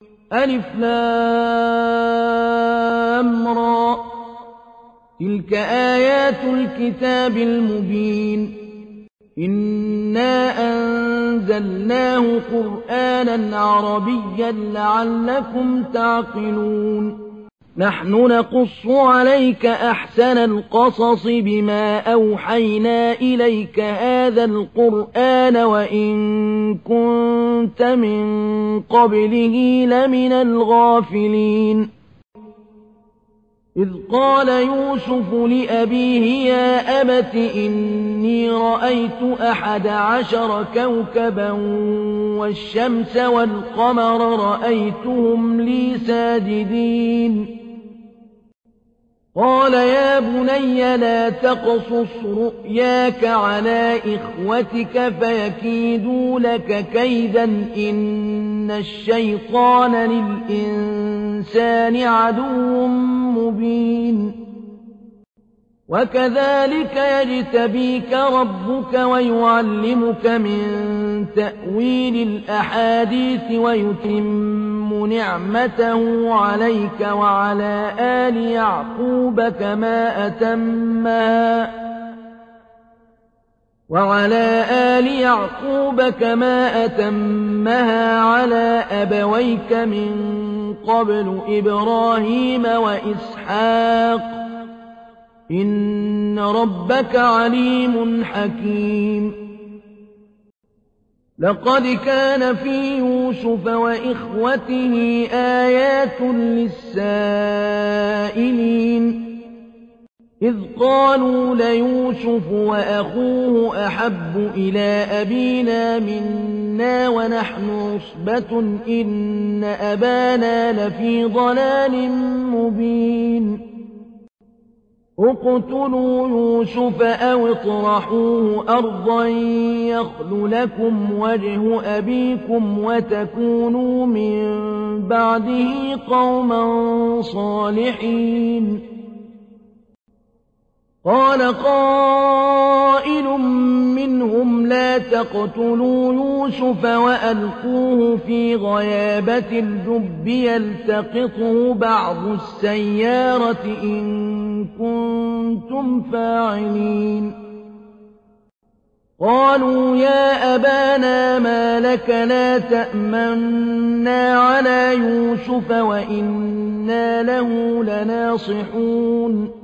ألف لام را تلك آيات الكتاب المبين إنا أنزلناه قرآنا عربيا لعلكم تعقلون نحن نقص عليك أحسن القصص بما أوحينا إليك هذا القرآن وإن كنت من قبله لمن الغافلين إذ قال يوسف لأبيه يا أبت إني رأيت 11 كوكبا والشمس والقمر رأيتهم لي ساجدين قال يا بني لا تقصص رؤياك على إخوتك فيكيدوا لك كيدا إن الشيطان للإنسان عدو مبين وكذلك يجتبيك ربك ويعلمك من تأويل الأحاديث ويتم نعمته عليك وعلى آل يعقوب كما أتمها على أبويك من قبل إبراهيم وإسحاق إن ربك عليم حكيم لقد كان في يوسف وإخوته آيات للسائلين إذ قالوا ليوسف وأخوه أحب إلى أبينا منا ونحن عصبة إن أبانا لفي ضلال مبين اقتلوا يوسف أو اطرحوه أرضا يخل لكم وجه أبيكم وتكونوا من بعده قوما صالحين قال قائل منهم لا تقتلوا يوسف وألقوه في غيابة الجب يلتقطه بعض السيارة إن كنتم فاعلين قالوا يا أبانا ما لك لا تأمنا على يوسف وإنا له لناصحون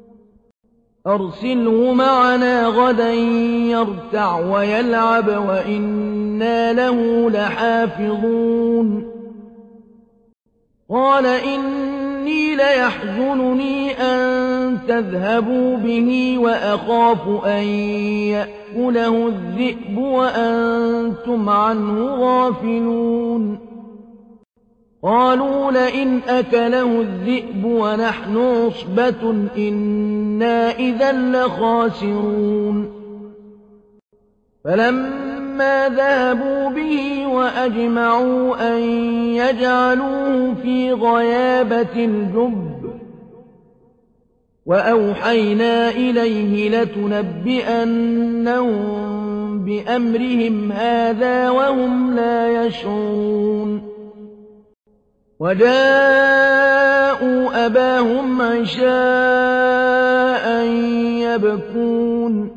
أرسله معنا غدا يرتع ويلعب وإنا له لحافظون قال إني ليحزنني أن تذهبوا به وأخاف أن يأكله الذئب وأنتم عنه غافلون قالوا لئن أكله الذئب ونحن عصبة إنا إذا لخاسرون فلما ذهبوا به وأجمعوا أن يجعلوه في غيابة الجب وأوحينا إليه لتنبئنهم بأمرهم هذا وهم لا يشعرون وجاءوا أباهم عشاء يبكون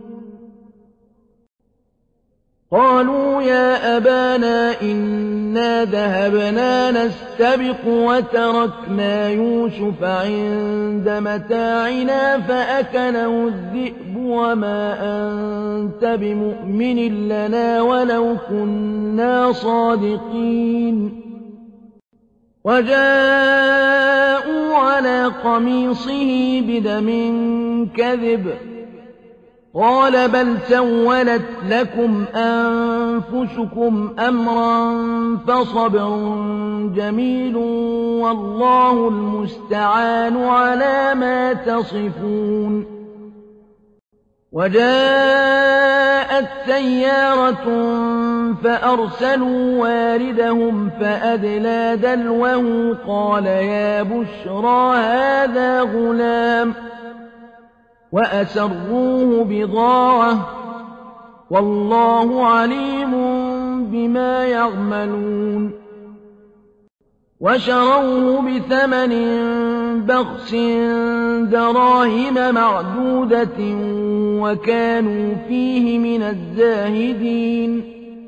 قالوا يا أبانا إنا ذهبنا نستبق وتركنا يوسف عند متاعنا فأكله الذئب وما أنت بمؤمن لنا ولو كنا صادقين وجاءوا على قميصه بدم كذب قال بل سولت لكم أنفسكم أمرا فصبر جميل والله المستعان على ما تصفون وجاءت سيارة فأرسلوا واردهم فأدلى دلوه قال يا بشرى هذا غلام وأسروه بضاعة والله عليم بما يعملون وشروه بثمن بخس دراهم معدودة وكانوا فيه من الزاهدين.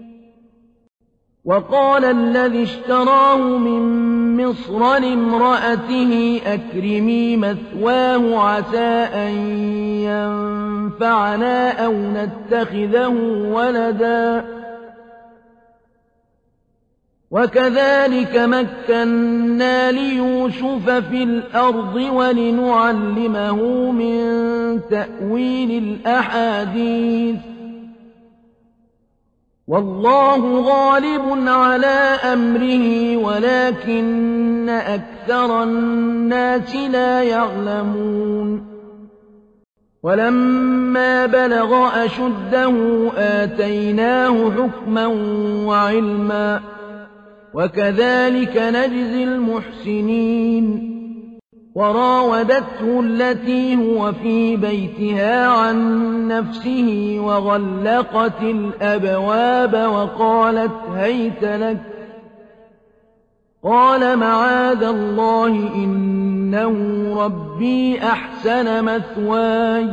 وقال الذي اشتراه من مصر لامرأته أكرمي مثواه عسى أن ينفعنا أو نتخذه ولدا. وكذلك مكنا ليوسف في الأرض ولنعلمه من تأويل الأحاديث والله غالب على أمره ولكن أكثر الناس لا يعلمون. ولما بلغ أشده آتيناه حكما وعلما وكذلك نجزي المحسنين. وراودته التي هو في بيتها عن نفسه وغلقت الأبواب وقالت هيت لك. قال معاذ الله إنه ربي أحسن مثواي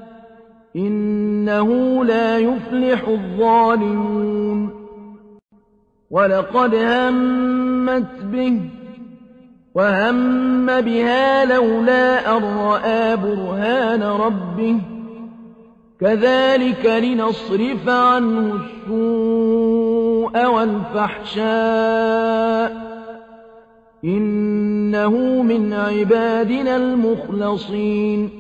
إنه لا يفلح الظالمون. ولقد همت به وهم بها لولا أن رأى برهان ربه كذلك لنصرف عنه السوء والفحشاء إنه من عبادنا المخلصين.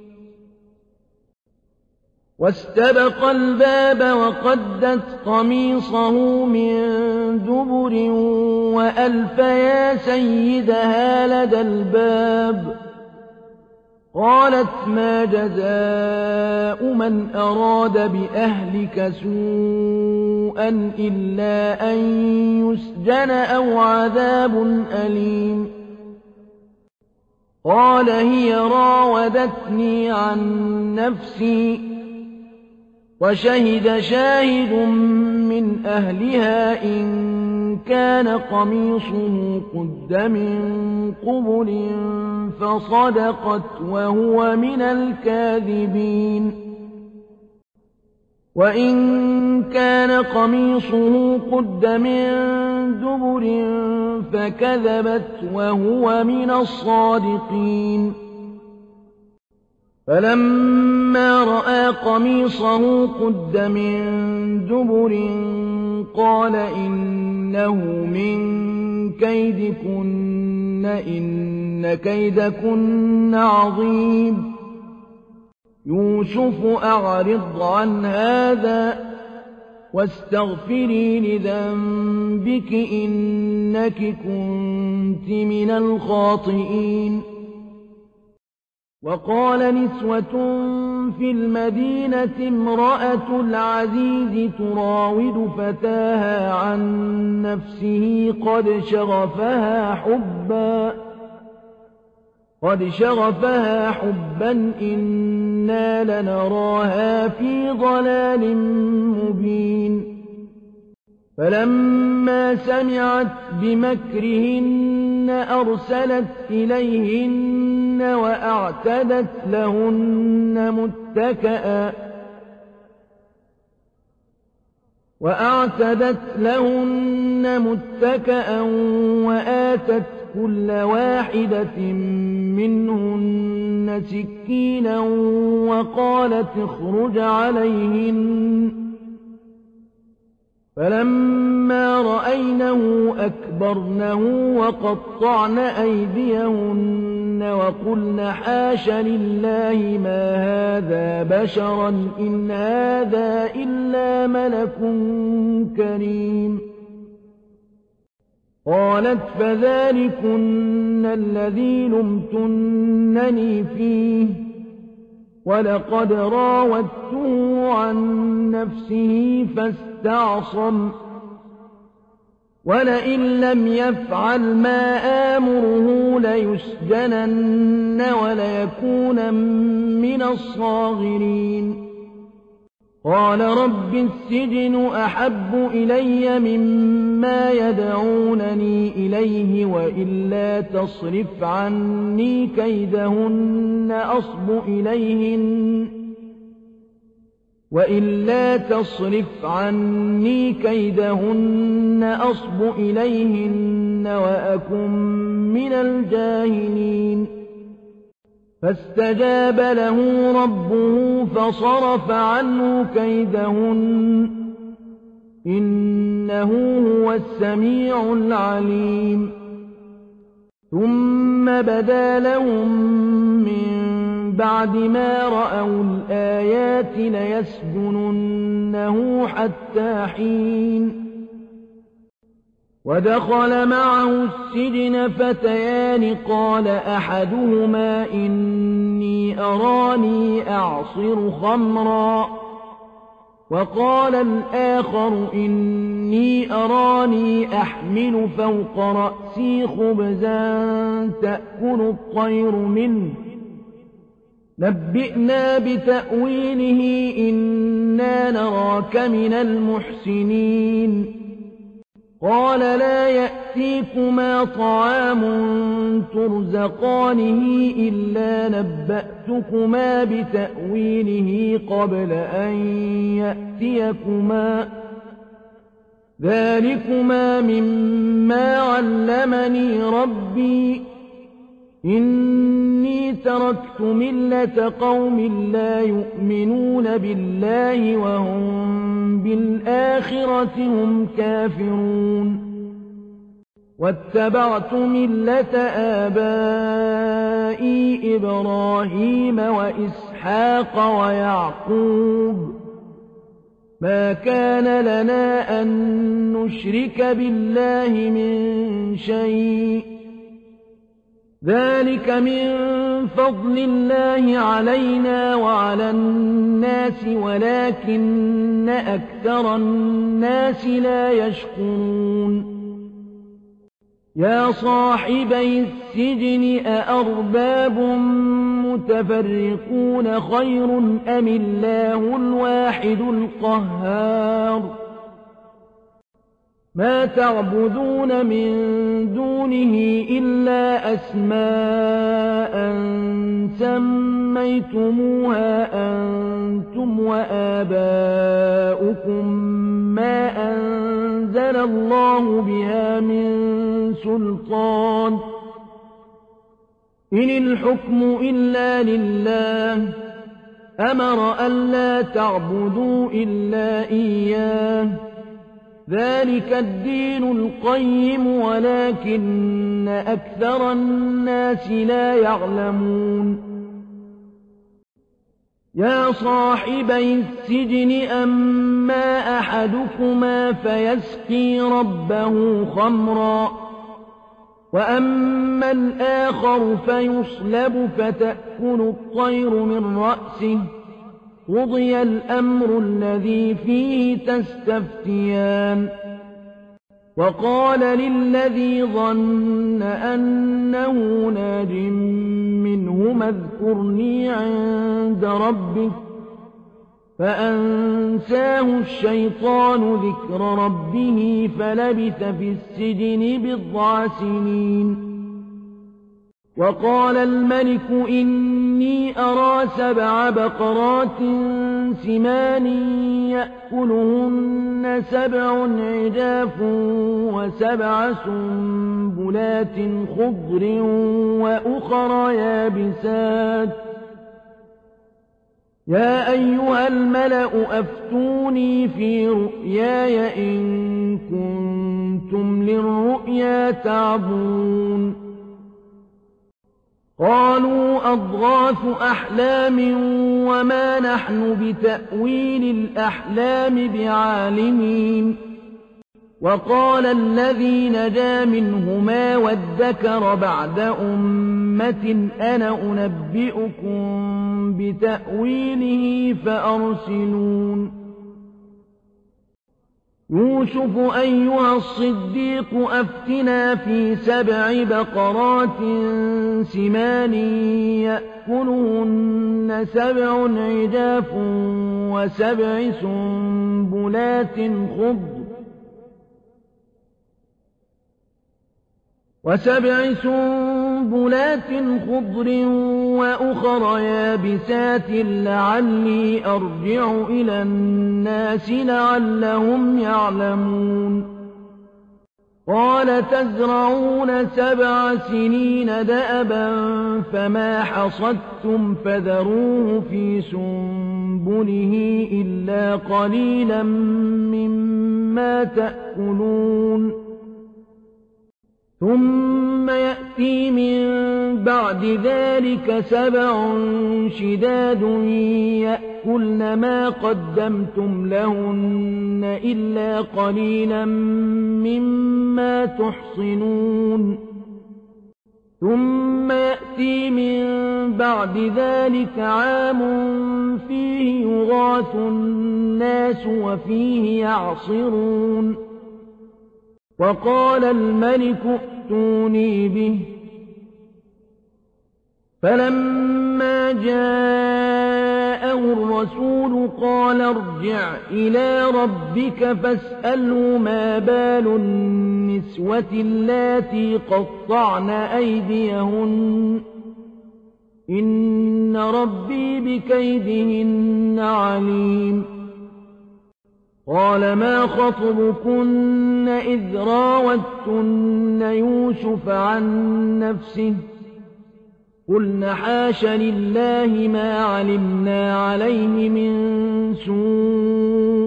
واستبق الباب وقدت قميصه من دبر وألف يا سيدها لدى الباب. قالت ما جزاء من أراد بأهلك سوءا إلا أن يسجن أو عذاب أليم. قال هي راودتني عن نفسي وشهد شاهد من أهلها إن كان قميصه قد من قبل فصدقت وهو من الكاذبين. وإن كان قميصه قد من دبر فكذبت وهو من الصادقين. فلما رأى قميصه قد من دبر قال إنه من كيدكن إن كيدكن عظيم. يوسف أعرض عن هذا واستغفري لذنبك إنك كنت من الخاطئين. وقال نسوة في المدينة امرأة العزيز تراود فتاها عن نفسه قد شغفها حبا إنا لنراها في ضلال مبين. فلما سمعت بمكرهن أرسلت إليهن وأعتدت لهن متكأ وآتت كل واحدة منهن سكينا وقالت اخرج عليهن. فلما رأينه أكبرنه وقطعن أيديهن وقلن حاش لله ما هذا بشرا إن هذا إلا ملك كريم. قالت فذلكن الذي لمتنني فيه ولقد راودته عن نفسه فاستعصم ولئن لم يفعل ما آمره ليسجنن وليكون من الصاغرين. قال رب السجن أحب إلي مما يدعونني إليه وإلا تصرف عني كيدهن أصب إليهن وأكن من الجاهلين فاستجاب له ربه فصرف عنه كيدهن إنه هو السميع العليم ثم بدا لهم من بعد ما رأوا الآيات ليسجننه حتى حين ودخل معه السجن فتيان قال أحدهما إني أراني أعصر خمرا وقال الآخر إني أراني أحمل فوق رأسي خبزا تأكل الطير منه نبئنا بتأويله إنا نراك من المحسنين قال لا يأتيكما طعام ترزقانه إلا نبأتكما بتأويله قبل أن يأتيكما ذلكما مما علمني ربي إني تركت ملة قوم لا يؤمنون بالله وهم بالآخرة هم كافرون واتبعت ملة آبائي إبراهيم وإسحاق ويعقوب ما كان لنا أن نشرك بالله من شيء ذلك من فضل الله علينا وعلى الناس ولكن أكثر الناس لا يشكرون يا صاحبي السجن أأرباب متفرقون خير أم الله الواحد القهار ما تعبدون من دونه إلا أسماء سميتموها أنتم وآباؤكم ما أنزل الله بها من سلطان إن الحكم إلا لله أمر ألا تعبدوا إلا إياه ذلك الدين القيم ولكن أكثر الناس لا يعلمون يا صاحبي السجن أما أحدكما فيسقي ربه خمرا وأما الآخر فيصلب فتأكل الطير من رأسه قضي الأمر الذي فيه تستفتيان وقال للذي ظن أنه ناج منهما اذكرني عند ربك فأنساه الشيطان ذكر ربه فلبث في السجن بضع سنين وقال الملك إني أرى 7 بقرات سمان يأكلهن 7 عجاف و7 سنبلات خضر وأخر يابسات يا أيها الملأ أفتوني في رؤياي إن كنتم للرؤيا تعبون قالوا أضغاث أحلام وما نحن بتأويل الأحلام بعالمين وقال الذي نجا منهما وادكر بعد أمة أنا أنبئكم بتأويله فأرسلون يوسف أيها الصديق أفتنا في 7 بقرات سمان يأكلهن 7 عجاف وسبع سنبلات خضر وأخر يابسات لعلي أرجع إلى الناس لعلهم يعلمون قال تزرعون 7 سنين دأبا فما حصدتم فذروه في سنبله إلا قليلا مما تأكلون ثم يأتي من بعد ذلك 7 شداد يأكلن ما قدمتم لهن إلا قليلا مما تحصنون ثم يأتي من بعد ذلك عام فيه يغاث الناس وفيه يعصرون وقال الملك ائتوني به فلما جاءه الرسول قال ارجع إلى ربك فاسأله ما بال النسوة اللاتي قطعن أيديهن إن ربي بكيدهن عليم قال ما خطبكن إذ راوتن يوسف عن نفسه قلن حاش لله ما علمنا عليه من سوء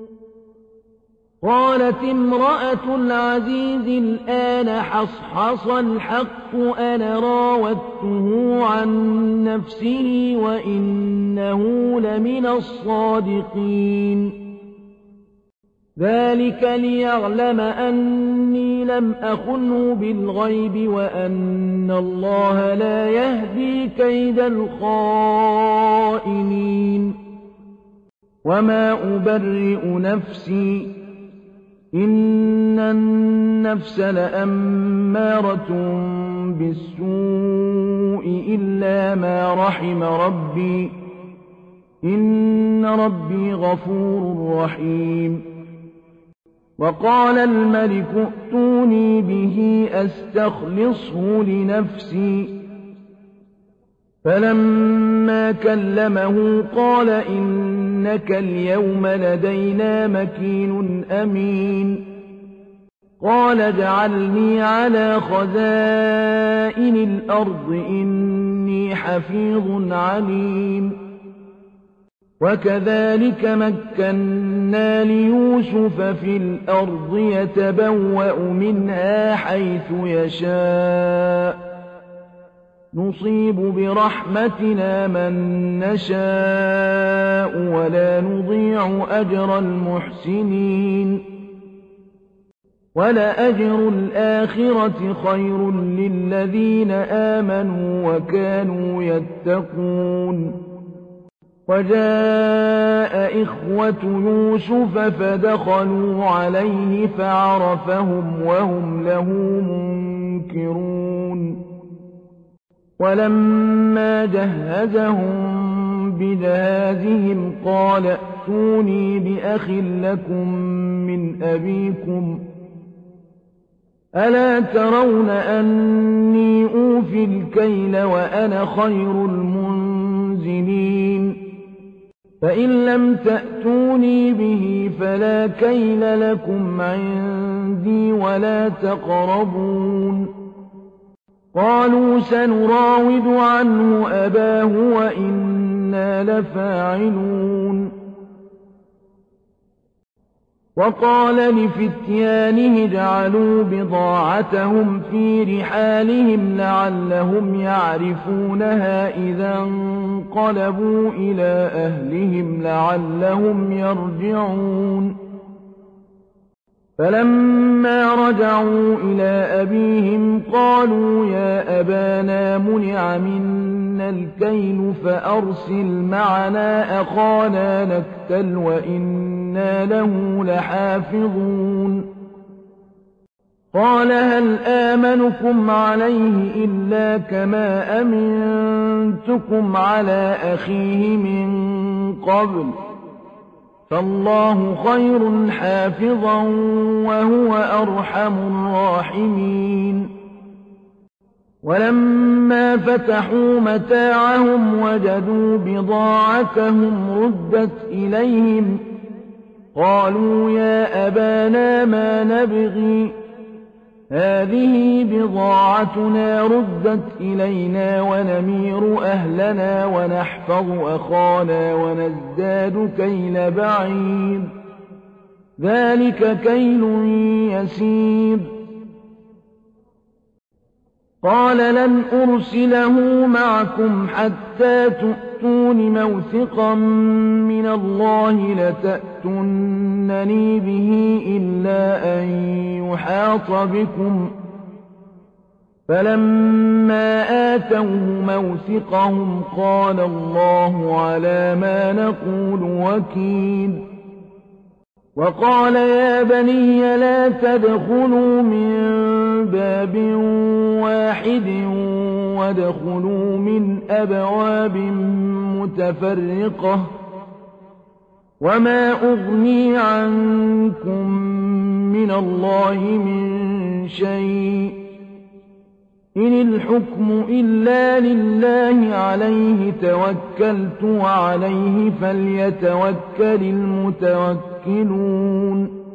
قالت امرأة العزيز الآن حصحص الحق أنا راودته عن نفسه وإنه لمن الصادقين ذلك ليعلم أني لم أخنه بالغيب وأن الله لا يهدي كيد الخائنين وما أبرئ نفسي إن النفس لأمارة بالسوء إلا ما رحم ربي إن ربي غفور رحيم وقال الملك ائتوني به أستخلصه لنفسي فلما كلمه قال إنك اليوم لدينا مكين أمين قال اجعلني على خزائن الأرض إني حفيظ عليم وكذلك مكنا ليوسف في الأرض يتبوأ منها حيث يشاء نصيب برحمتنا من نشاء ولا نضيع أجر المحسنين ولأجر الآخرة خير للذين آمنوا وكانوا يتقون وجاء إخوة يوسف فدخلوا عليه فعرفهم وهم له منكرون ولما جهزهم بجهازهم قال ائتوني بأخ لكم من أبيكم ألا ترون أني أوفي الكيل وأنا خير المنزلين فإن لم تأتوني به فلا كيل لكم عندي ولا تقربون قالوا سنراود عنه أباه وإنا لفاعلون وقال لفتيانه اجعلوا بضاعتهم في رحالهم لعلهم يعرفونها إذا انقلبوا إلى أهلهم لعلهم يرجعون فلما رجعوا إلى أبيهم قالوا يا أبانا منع منا الكيل فأرسل معنا أخانا نكتل وإنا وَإِنَّا لَهُ لَحَافِظُونَ قَالَ هَلْ آمَنُكُمْ عَلَيْهِ إِلَّا كَمَا أَمِنتُكُمْ عَلَىٰ أَخِيهِ مِن قَبْلُ فَاللَّهُ خَيْرٌ حَافِظًا وَهُوَ أَرْحَمُ الرَّاحِمِينَ وَلَمَّا فَتَحُوا مَتَاعَهُمْ وَجَدُوا بِضَاعَتَهُمْ رُدَّتْ إِلَيْهِمْ قَالُوا يَا أَبَانَا مَا نَبْغِي هَٰذِهِ بِضَاعَتُنَا رُدَّتْ إِلَيْنَا وَنَمِيرُ أَهْلَنَا وَنَحْفَظُ أَخَانَا وَنَزْدَادُ كَيْلَ بَعِيرٍ ۖ ذَٰلِكَ كَيْلٌ يَسِيرٌ قَالَ لَنْ أُرْسِلَهُ مَعَكُمْ حَتَّىٰ تُؤْتُونِ مَوْثِقًا مِّنَ اللَّهِ لَتَأْتُنَّنِي بِهِ إِلَّا أَن يُحَاطَ بِكُمْ ۖ فَلَمَّا آتَوْهُ مَوْثِقَهُمْ قَالَ اللَّهُ عَلَىٰ مَا نَقُولُ وَكِيلٌ وَقَالَ يَا بَنِيَّ لَا تَدْخُلُوا مِن بَابٍ وَاحِدٍ وَادْخُلُوا مِنْ أَبْوَابٍ مُّتَفَرِّقَةٍ وَمَا أُغْنِي عَنكُم مِّنَ اللَّهِ مِن شَيْءٍ ۖ إِنِ الْحُكْمُ إِلَّا لِلَّهِ عَلَيْهِ تَوَكَّلْتُ وَعَلَيْهِ فَلْيَتَوَكَّلِ الْمُتَوَكِّلُونَ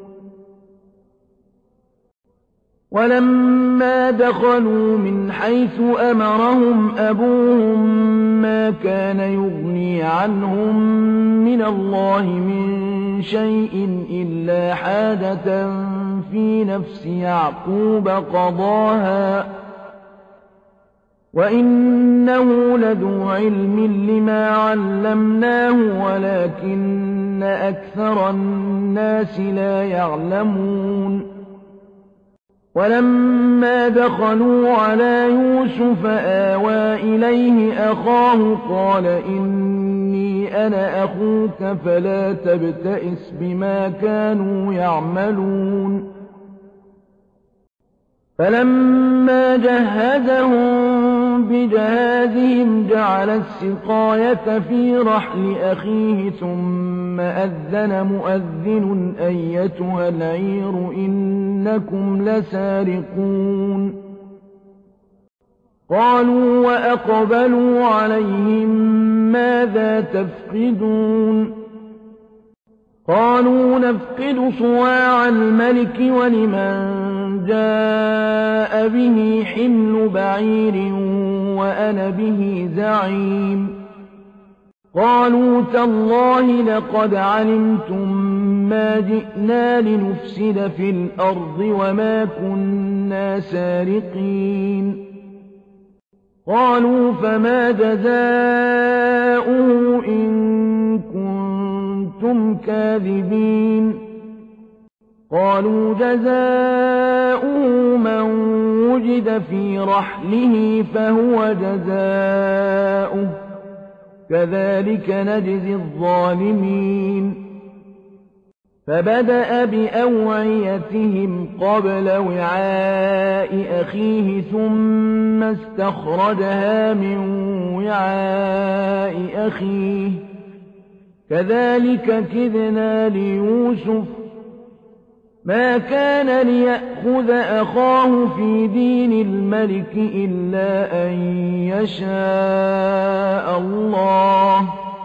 وَلَمَّا دَخَلُوا مِنْ حَيْثُ أَمَرَهُمْ أَبُوهُم مَّا كَانَ يُغْنِي عَنْهُم مِّنَ اللَّهِ مِن شَيْءٍ إِلَّا حَاجَةً فِي نَفْسِ يَعْقُوبَ قَضَاهَا ۚ وَإِنَّهُ لَذُو عِلْمٍ لِّمَا عَلَّمْنَاهُ وَلَٰكِنَّ أَكْثَرَ النَّاسِ لَا يَعْلَمُونَ وَلَمَّا دَخَلُوا عَلَىٰ يُوسُفَ آوَىٰ إِلَيْهِ أَخَاهُ قَالَ إِنِّي أَنَا أَخُوكَ فَلَا تَبْتَئِسْ بِمَا كَانُوا يَعْمَلُونَ فَلَمَّا جَهَّزَهُم بِجَهَازِهِمْ جَعَلَ السِّقَايَةَ فِي رَحْلِ أَخِيهِ ثُمَّ أَذَّنَ مُؤَذِّنٌ أَيَّتُهَا الْعِيرُ إِنَّكُمْ لَسَارِقُونَ قَالُوا وَأَقْبَلُوا عَلَيْهِم مَّاذَا تَفْقِدُونَ قَالُوا نَفْقِدُ صُوَاعَ الْمَلِكِ وَلِمَن جَاءَ بِهِ حِمْلُ بَعِيرٍ وَأَنَا بِهِ زَعِيمٌ قَالُوا تَاللَّهِ لَقَدْ عَلِمْتُم مَّا جِئْنَا لِنُفْسِدَ فِي الْأَرْضِ وَمَا كُنَّا سَارِقِينَ قَالُوا فَمَا جَزَاؤُهُ إِن كُنتُمْ كَاذِبِينَ قَالُوا جَزَاؤُهُ مَن وُجِدَ فِي رَحْلِهِ فَهُوَ جَزَاؤُهُ ۚ كَذَٰلِكَ نَجْزِي الظَّالِمِينَ فَبَدَأَ بِأَوْعِيَتِهِمْ قَبْلَ وِعَاءِ أَخِيهِ ثُمَّ اسْتَخْرَجَهَا مِن وِعَاءِ أَخِيهِ ۚ كَذَٰلِكَ كِدْنَا لِيُوسُفَ ۖ مَا كَانَ لِيَأْخُذَ أَخَاهُ فِي دِينِ الْمَلِكِ إِلَّا أَن يَشَاءَ اللَّهُ ۚ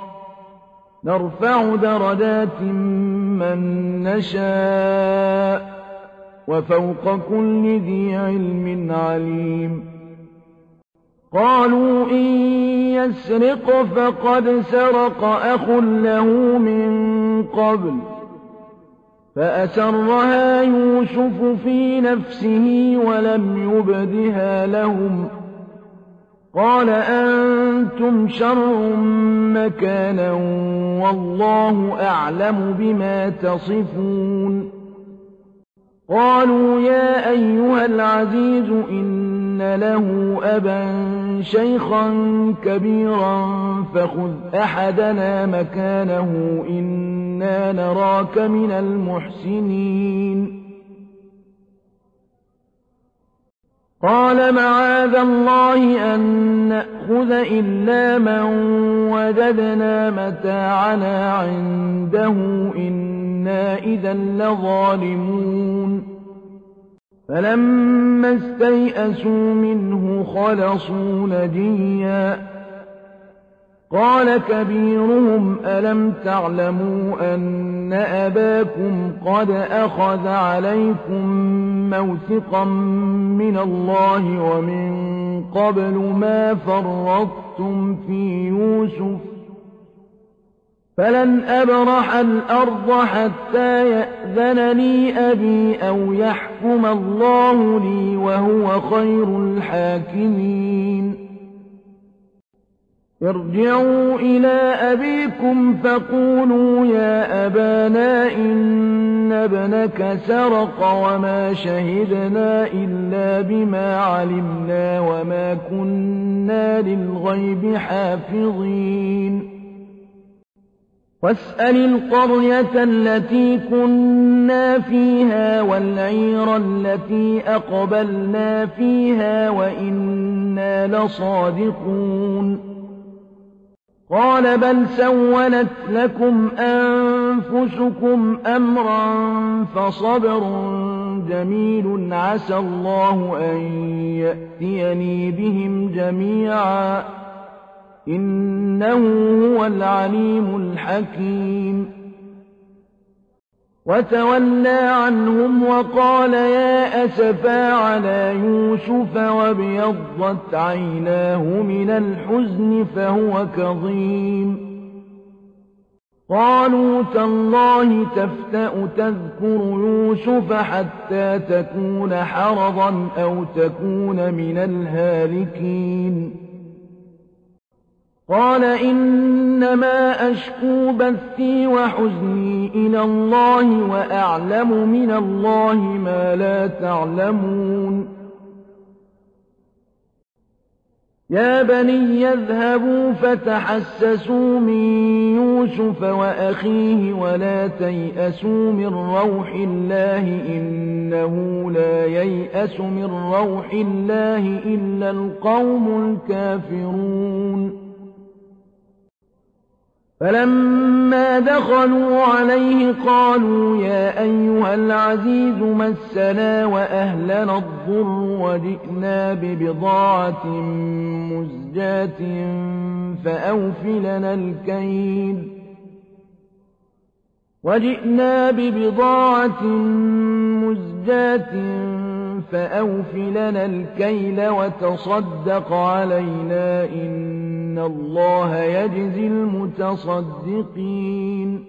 نَرْفَعُ دَرَجَاتٍ مَّن نَّشَاءُ ۗ وَفَوْقَ كُلِّ ذِي عِلْمٍ عَلِيمٌ قَالُوا إِن يَسْرِقْ فَقَدْ سَرَقَ أَخٌ لَّهُ مِن قَبْلُ فَأَسَرَّهَا يُوسُفُ فِي نَفْسِهِ وَلَمْ يُبْدِهَا لَهُمْ قَالَ أَنتُمْ شَرٌّ مَّكَانًا وَاللَّهُ أَعْلَمُ بِمَا تَصِفُونَ قَالُوا يَا أَيُّهَا الْعَزِيزُ إِنَّ لَهُ أَبًا شَيْخًا كَبِيرًا فَخُذْ أَحَدَنَا مَكَانَهُ إِنَّا إنا نراك من المحسنين. قال معاذ الله أن نأخذ إلا من وجدنا متاعنا عنده إنا إذا لظالمون. فلما استيئسوا منه خلصوا نجيا. قال كبيرهم ألم تعلموا أن أباكم قد أخذ عليكم موثقا من الله ومن قبل ما فرطتم في يوسف فلن أبرح الأرض حتى يأذن لي أبي أو يحكم الله لي وهو خير الحاكمين. ارجعوا إلى أبيكم فقولوا يا أبانا إن ابنك سرق وما شهدنا إلا بما علمنا وما كنا للغيب حافظين. واسأل القرية التي كنا فيها والعير التي أقبلنا فيها وإنا لصادقون. قال بل سولت لكم أنفسكم أمرا فصبر جميل عسى الله أن يأتيني بهم جميعا إنه هو العليم الحكيم. وتولى عنهم وقال يا أسفا على يوسف وابيضت عيناه من الحزن فهو كظيم. قالوا تالله تفتأ تذكر يوسف حتى تكون حرضا أو تكون من الهالكين. قال إنما أشكو بثي وحزني إلى الله وأعلم من الله ما لا تعلمون. يا بني اذهبوا فتحسسوا من يوسف وأخيه ولا تيأسوا من روح الله إنه لا ييأس من روح الله إلا القوم الكافرون. فلما دخلوا عليه قالوا يا أيها العزيز مسنا وأهلنا الضر وجئنا ببضاعة مزجاة فأوف لنا الكيل وتصدق علينا إن الله يجزي المتصدقين.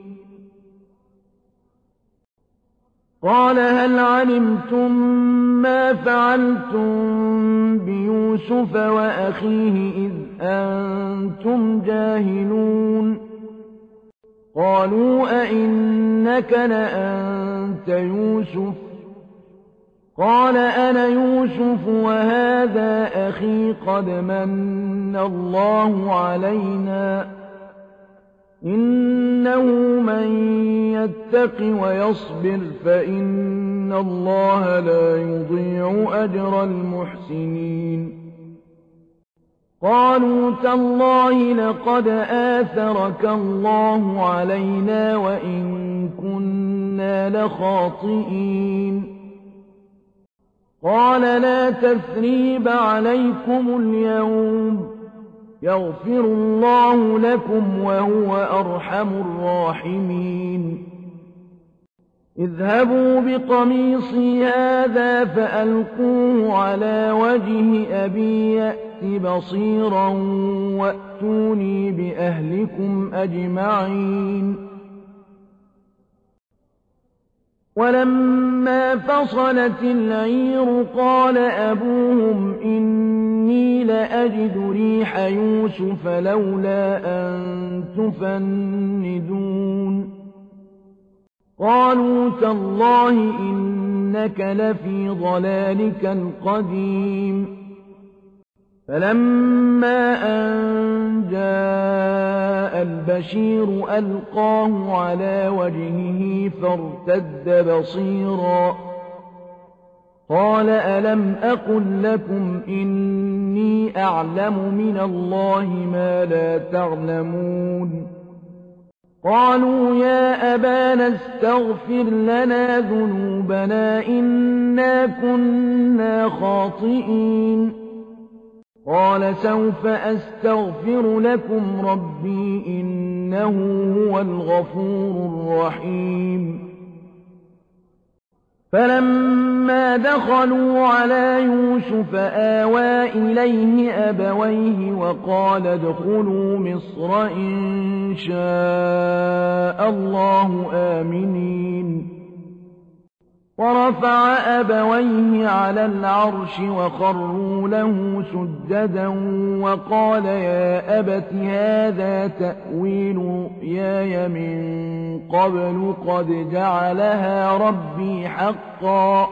قال هل علمتم ما فعلتم بيوسف وأخيه إذ أنتم جاهلون. قالوا أئنك لأنت يوسف قال أنا يوسف وهذا أخي قد من الله علينا إنه من يتق ويصبر فإن الله لا يضيع أجر المحسنين. قالوا تالله لقد آثرك الله علينا وإن كنا لخاطئين. قال لا تثريب عليكم اليوم يغفر الله لكم وهو أرحم الراحمين. اذهبوا بقميصي هذا فألقوه على وجه أبي يأت بصيرا وأتوني بأهلكم أجمعين. ولما فصلت العير قال أبوهم إني لأجد ريح يوسف لولا أن تفندون. قالوا تالله إنك لفي ضلالك القديم. فلما أن جاء البشير ألقاه على وجهه فارتد بصيرا قال ألم أقل لكم إني أعلم من الله ما لا تعلمون قالوا يا أبانا استغفر لنا ذنوبنا إنا كنا خاطئين قال سوف أستغفر لكم ربي إنه هو الغفور الرحيم فلما دخلوا على يوسف آوى إليه أبويه وقال ادخلوا مصر إن شاء الله آمنين ورفع أبويه على العرش وخروا له سجدا وقال يا أبت هذا تأويل رؤياي من قبل قد جعلها ربي حقا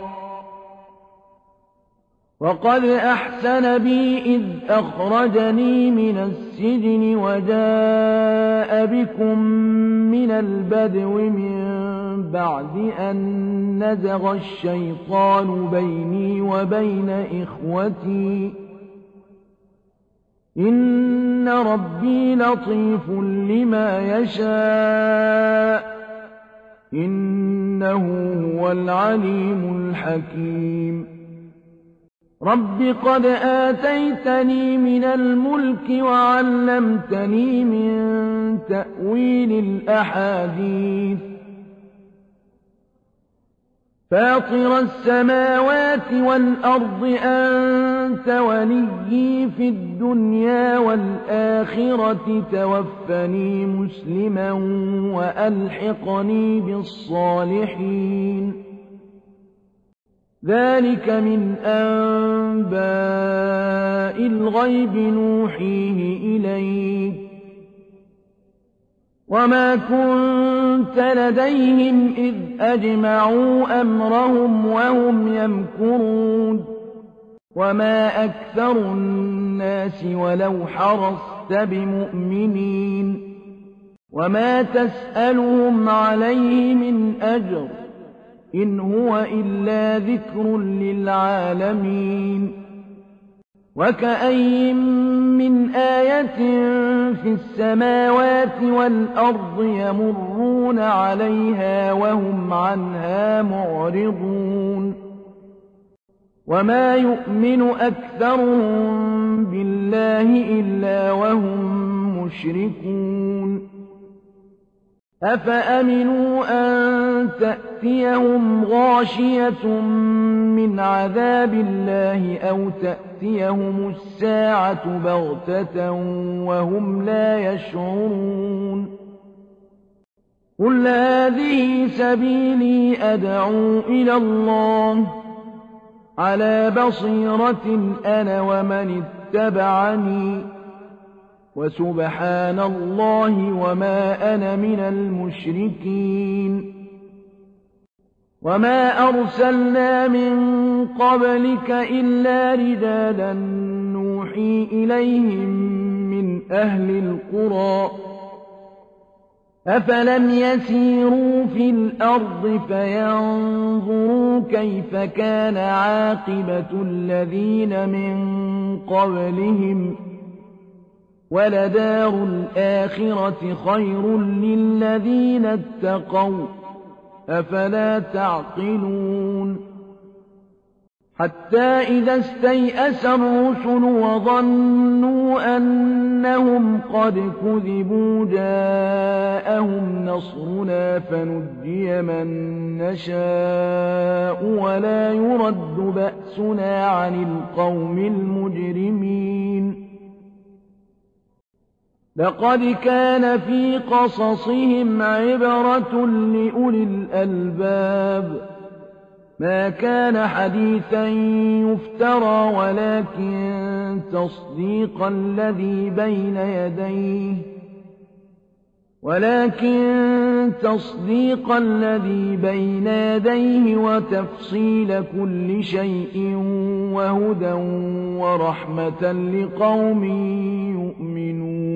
وقد أحسن بي إذ أخرجني من السجن وجاء بكم من البدو من بعد أن نزغ الشيطان بيني وبين إخوتي إن ربي لطيف لما يشاء إنه هو العليم الحكيم رب قد آتيتني من الملك وعلمتني من تأويل الأحاديث فاطر السماوات والأرض أنت وليي في الدنيا والآخرة توفني مسلما وألحقني بالصالحين ذلك من أنباء الغيب نوحيه إليك وما كنت لديهم إذ أجمعوا أمرهم وهم يمكرون وما أكثر الناس ولو حرصت بمؤمنين وما تسألهم عليه من أجر إن هو إلا ذكر للعالمين وكأين من آية في السماوات والأرض يمرون عليها وهم عنها معرضون وما يؤمن أكثرهم بالله إلا وهم مشركون أفأمنوا أن تأتيهم غاشية من عذاب الله أو تأتيهم الساعة بغتة وهم لا يشعرون قل هذه سبيلي أدعو إلى الله على بصيرة أنا ومن اتبعني وسبحان الله وما أنا من المشركين وما أرسلنا من قبلك إلا رجالا نوحي إليهم من أهل القرى أفلم يسيروا في الأرض فينظروا كيف كان عاقبة الذين من قبلهم ولدار الآخرة خير للذين اتقوا أفلا تعقلون حتى إذا استيأس الرسل وظنوا أنهم قد كذبوا جاءهم نصرنا فنجي من نشاء ولا يرد بأسنا عن القوم المجرمين لقد كان في قصصهم عبرة لأولي الألباب ما كان حديثا يفترى ولكن تصديق الذي بين يديه وتفصيل كل شيء وهدى ورحمة لقوم يؤمنون